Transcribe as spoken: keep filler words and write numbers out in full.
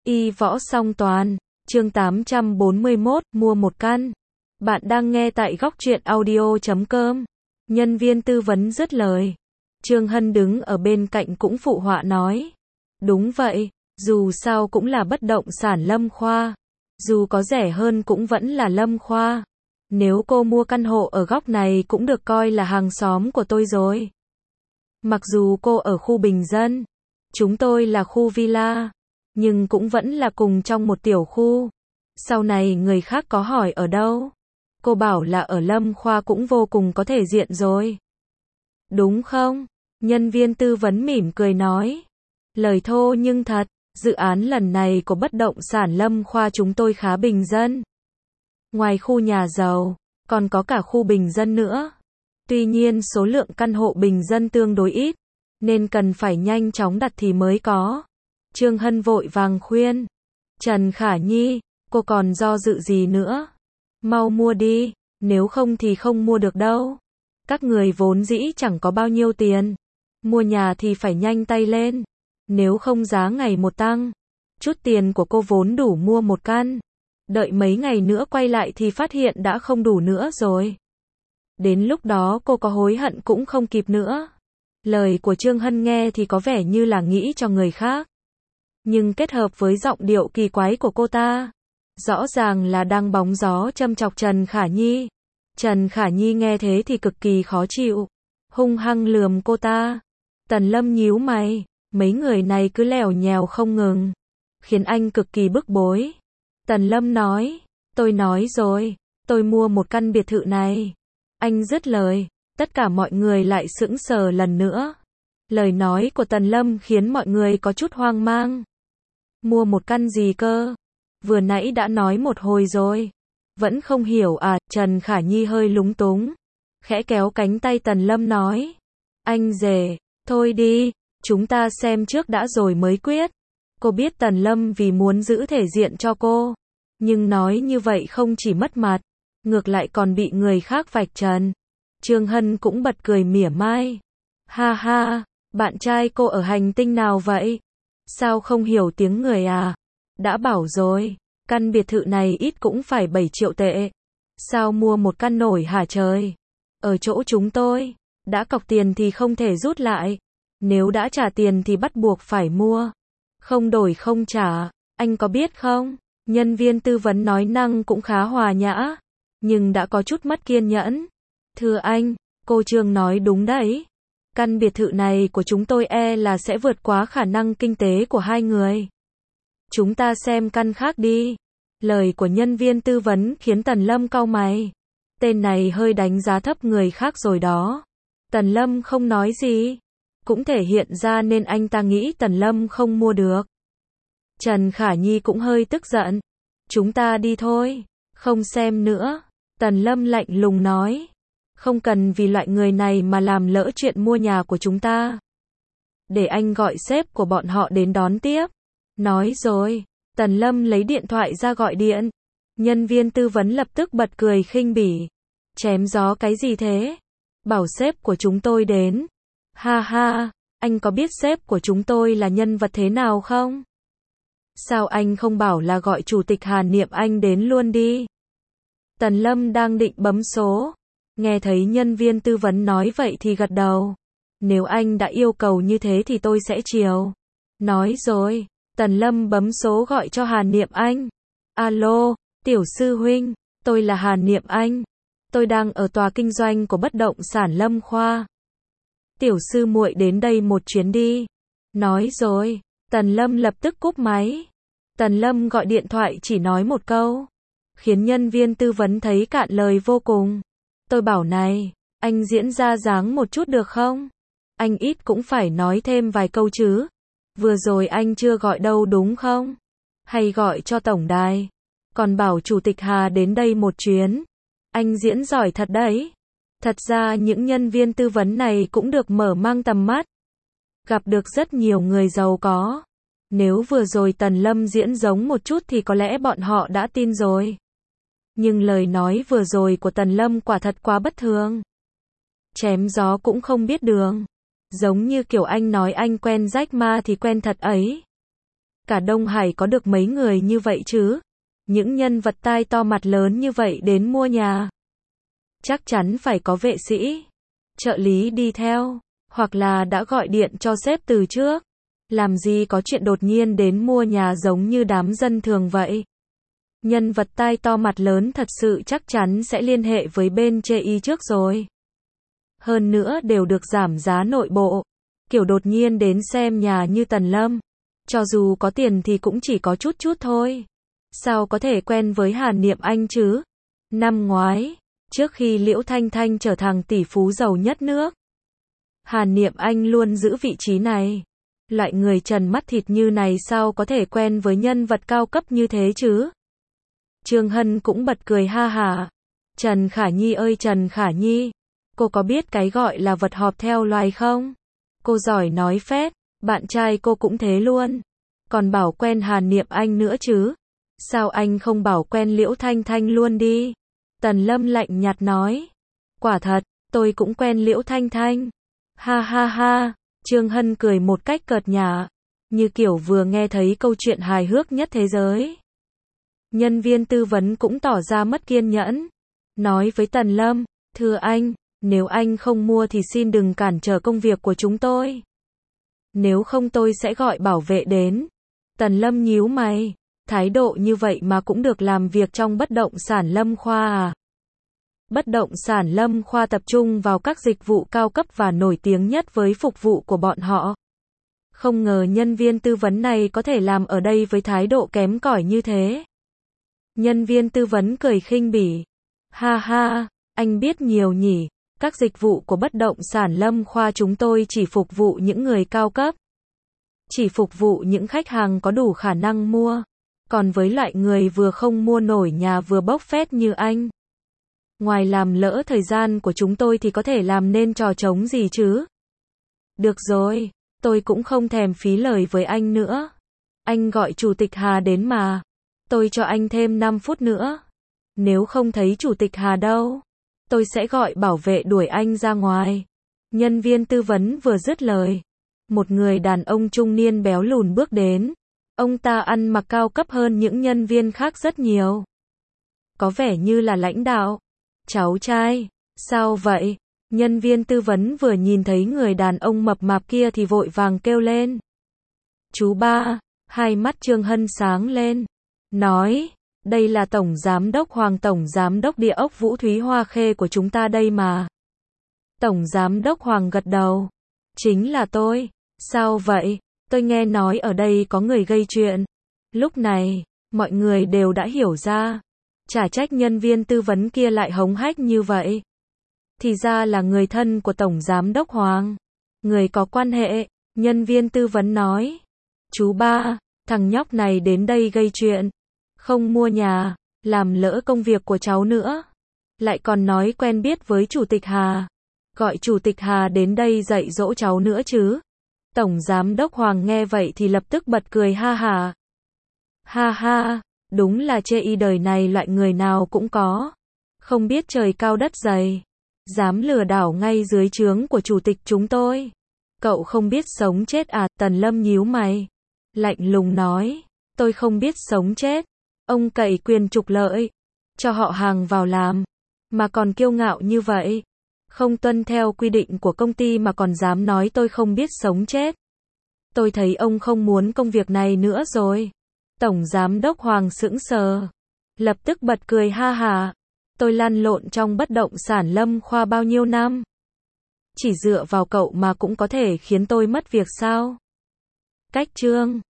Y võ song toàn, chương tám trăm bốn mươi mốt, mua một căn. Bạn đang nghe tại góc truyện audio chấm com. Nhân viên tư vấn dứt lời. Trương Hân đứng ở bên cạnh cũng phụ họa nói. Đúng vậy, dù sao cũng là bất động sản Lâm Khoa. Dù có rẻ hơn cũng vẫn là Lâm Khoa. Nếu cô mua căn hộ ở góc này cũng được coi là hàng xóm của tôi rồi. Mặc dù cô ở khu bình dân, chúng tôi là khu villa, nhưng cũng vẫn là cùng trong một tiểu khu. Sau này người khác có hỏi ở đâu, cô bảo là ở Lâm Khoa cũng vô cùng có thể diện rồi. Đúng không? Nhân viên tư vấn mỉm cười nói. Lời thô nhưng thật, dự án lần này của bất động sản Lâm Khoa chúng tôi khá bình dân. Ngoài khu nhà giàu, còn có cả khu bình dân nữa. Tuy nhiên số lượng căn hộ bình dân tương đối ít, nên cần phải nhanh chóng đặt thì mới có. Trương Hân vội vàng khuyên. Trần Khả Nhi, cô còn do dự gì nữa? Mau mua đi, nếu không thì không mua được đâu. Các người vốn dĩ chẳng có bao nhiêu tiền. Mua nhà thì phải nhanh tay lên. Nếu không giá ngày một tăng. Chút tiền của cô vốn đủ mua một căn. Đợi mấy ngày nữa quay lại thì phát hiện đã không đủ nữa rồi. Đến lúc đó cô có hối hận cũng không kịp nữa. Lời của Trương Hân nghe thì có vẻ như là nghĩ cho người khác. Nhưng kết hợp với giọng điệu kỳ quái của cô ta, rõ ràng là đang bóng gió châm chọc Trần Khả Nhi. Trần Khả Nhi nghe thế thì cực kỳ khó chịu, hung hăng lườm cô ta. Tần Lâm nhíu mày, mấy người này cứ lèo nhèo không ngừng, khiến anh cực kỳ bức bối. Tần Lâm nói, tôi nói rồi, tôi mua một căn biệt thự này. Anh dứt lời, tất cả mọi người lại sững sờ lần nữa. Lời nói của Tần Lâm khiến mọi người có chút hoang mang. Mua một căn gì cơ? Vừa nãy đã nói một hồi rồi. Vẫn không hiểu à? Trần Khả Nhi hơi lúng túng, khẽ kéo cánh tay Tần Lâm nói. Anh rể, thôi đi, chúng ta xem trước đã rồi mới quyết. Cô biết Tần Lâm vì muốn giữ thể diện cho cô, nhưng nói như vậy không chỉ mất mặt, ngược lại còn bị người khác vạch trần. Trương Hân cũng bật cười mỉa mai. Ha ha, bạn trai cô ở hành tinh nào vậy? Sao không hiểu tiếng người à? Đã bảo rồi, căn biệt thự này ít cũng phải bảy triệu tệ. Sao mua một căn nổi hả trời? Ở chỗ chúng tôi, đã cọc tiền thì không thể rút lại. Nếu đã trả tiền thì bắt buộc phải mua. Không đổi không trả, anh có biết không? Nhân viên tư vấn nói năng cũng khá hòa nhã, nhưng đã có chút mất kiên nhẫn. Thưa anh, cô Trương nói đúng đấy. Căn biệt thự này của chúng tôi e là sẽ vượt quá khả năng kinh tế của hai người. Chúng ta xem căn khác đi. Lời của nhân viên tư vấn khiến Tần Lâm cau mày. Tên này hơi đánh giá thấp người khác rồi đó. Tần Lâm không nói gì, cũng thể hiện ra nên anh ta nghĩ Tần Lâm không mua được. Trần Khả Nhi cũng hơi tức giận. Chúng ta đi thôi, không xem nữa. Tần Lâm lạnh lùng nói. Không cần vì loại người này mà làm lỡ chuyện mua nhà của chúng ta. Để anh gọi sếp của bọn họ đến đón tiếp. Nói rồi, Tần Lâm lấy điện thoại ra gọi điện. Nhân viên tư vấn lập tức bật cười khinh bỉ. Chém gió cái gì thế? Bảo sếp của chúng tôi đến. Ha ha, anh có biết sếp của chúng tôi là nhân vật thế nào không? Sao anh không bảo là gọi chủ tịch Hà Niệm Anh đến luôn đi? Tần Lâm đang định bấm số. Nghe thấy nhân viên tư vấn nói vậy thì gật đầu. Nếu anh đã yêu cầu như thế thì tôi sẽ chiều. Nói rồi, Tần Lâm bấm số gọi cho Hà Niệm Anh. Alo, tiểu sư huynh, tôi là Hà Niệm Anh. Tôi đang ở tòa kinh doanh của bất động sản Lâm Khoa. Tiểu sư muội đến đây một chuyến đi. Nói rồi, Tần Lâm lập tức cúp máy. Tần Lâm gọi điện thoại chỉ nói một câu, khiến nhân viên tư vấn thấy cạn lời vô cùng. Tôi bảo này, anh diễn ra dáng một chút được không? Anh ít cũng phải nói thêm vài câu chứ. Vừa rồi anh chưa gọi đâu đúng không? Hay gọi cho tổng đài. Còn bảo chủ tịch Hà đến đây một chuyến. Anh diễn giỏi thật đấy. Thật ra những nhân viên tư vấn này cũng được mở mang tầm mắt. Gặp được rất nhiều người giàu có. Nếu vừa rồi Tần Lâm diễn giống một chút thì có lẽ bọn họ đã tin rồi. Nhưng lời nói vừa rồi của Tần Lâm quả thật quá bất thường. Chém gió cũng không biết đường. Giống như kiểu anh nói anh quen Jack Ma thì quen thật ấy. Cả Đông Hải có được mấy người như vậy chứ? Những nhân vật tai to mặt lớn như vậy đến mua nhà. Chắc chắn phải có vệ sĩ, trợ lý đi theo, hoặc là đã gọi điện cho sếp từ trước. Làm gì có chuyện đột nhiên đến mua nhà giống như đám dân thường vậy. Nhân vật tai to mặt lớn thật sự chắc chắn sẽ liên hệ với bên chê y trước rồi. Hơn nữa đều được giảm giá nội bộ. Kiểu đột nhiên đến xem nhà như Tần Lâm. Cho dù có tiền thì cũng chỉ có chút chút thôi. Sao có thể quen với Hàn Niệm Anh chứ? Năm ngoái, trước khi Liễu Thanh Thanh trở thành tỷ phú giàu nhất nước, Hàn Niệm Anh luôn giữ vị trí này. Loại người trần mắt thịt như này sao có thể quen với nhân vật cao cấp như thế chứ? Trương Hân cũng bật cười ha hả. Trần Khả Nhi ơi Trần Khả Nhi, cô có biết cái gọi là vật họp theo loài không? Cô giỏi nói phét, bạn trai cô cũng thế luôn. Còn bảo quen Hàn Niệm Anh nữa chứ? Sao anh không bảo quen Liễu Thanh Thanh luôn đi? Tần Lâm lạnh nhạt nói. Quả thật, tôi cũng quen Liễu Thanh Thanh. Ha ha ha, Trương Hân cười một cách cợt nhả, như kiểu vừa nghe thấy câu chuyện hài hước nhất thế giới. Nhân viên tư vấn cũng tỏ ra mất kiên nhẫn. Nói với Tần Lâm, thưa anh, nếu anh không mua thì xin đừng cản trở công việc của chúng tôi. Nếu không tôi sẽ gọi bảo vệ đến. Tần Lâm nhíu mày, thái độ như vậy mà cũng được làm việc trong bất động sản Lâm Khoa à? Bất động sản Lâm Khoa tập trung vào các dịch vụ cao cấp và nổi tiếng nhất với phục vụ của bọn họ. Không ngờ nhân viên tư vấn này có thể làm ở đây với thái độ kém cỏi như thế. Nhân viên tư vấn cười khinh bỉ. Ha ha, anh biết nhiều nhỉ, các dịch vụ của bất động sản Lâm Khoa chúng tôi chỉ phục vụ những người cao cấp. Chỉ phục vụ những khách hàng có đủ khả năng mua. Còn với loại người vừa không mua nổi nhà vừa bốc phét như anh, ngoài làm lỡ thời gian của chúng tôi thì có thể làm nên trò trống gì chứ? Được rồi, tôi cũng không thèm phí lời với anh nữa. Anh gọi Chủ tịch Hà đến mà. Tôi cho anh thêm năm phút nữa. Nếu không thấy Chủ tịch Hà đâu, tôi sẽ gọi bảo vệ đuổi anh ra ngoài. Nhân viên tư vấn vừa dứt lời, một người đàn ông trung niên béo lùn bước đến. Ông ta ăn mặc cao cấp hơn những nhân viên khác rất nhiều. Có vẻ như là lãnh đạo. Cháu trai, sao vậy? Nhân viên tư vấn vừa nhìn thấy người đàn ông mập mạp kia thì vội vàng kêu lên. Chú ba, hai mắt Trương Hân sáng lên. Nói, đây là Tổng Giám đốc Hoàng Tổng Giám đốc Địa ốc Vũ Thúy Hoa Khê của chúng ta đây mà. Tổng Giám đốc Hoàng gật đầu. Chính là tôi. Sao vậy? Tôi nghe nói ở đây có người gây chuyện. Lúc này, mọi người đều đã hiểu ra. Chả trách nhân viên tư vấn kia lại hống hách như vậy. Thì ra là người thân của Tổng Giám đốc Hoàng. Người có quan hệ, nhân viên tư vấn nói. Chú ba, thằng nhóc này đến đây gây chuyện. Không mua nhà, làm lỡ công việc của cháu nữa. Lại còn nói quen biết với Chủ tịch Hà. Gọi Chủ tịch Hà đến đây dạy dỗ cháu nữa chứ. Tổng Giám đốc Hoàng nghe vậy thì lập tức bật cười ha hả. Ha ha, đúng là chê y đời này loại người nào cũng có. Không biết trời cao đất dày. Dám lừa đảo ngay dưới trướng của chủ tịch chúng tôi. Cậu không biết sống chết à? Tần Lâm nhíu mày. Lạnh lùng nói. Tôi không biết sống chết. Ông cậy quyền trục lợi. Cho họ hàng vào làm. Mà còn kiêu ngạo như vậy. Không tuân theo quy định của công ty mà còn dám nói tôi không biết sống chết. Tôi thấy ông không muốn công việc này nữa rồi. Tổng Giám đốc Hoàng sững sờ. Lập tức bật cười ha hả. Tôi lăn lộn trong bất động sản Lâm Khoa bao nhiêu năm. Chỉ dựa vào cậu mà cũng có thể khiến tôi mất việc sao? Cách chương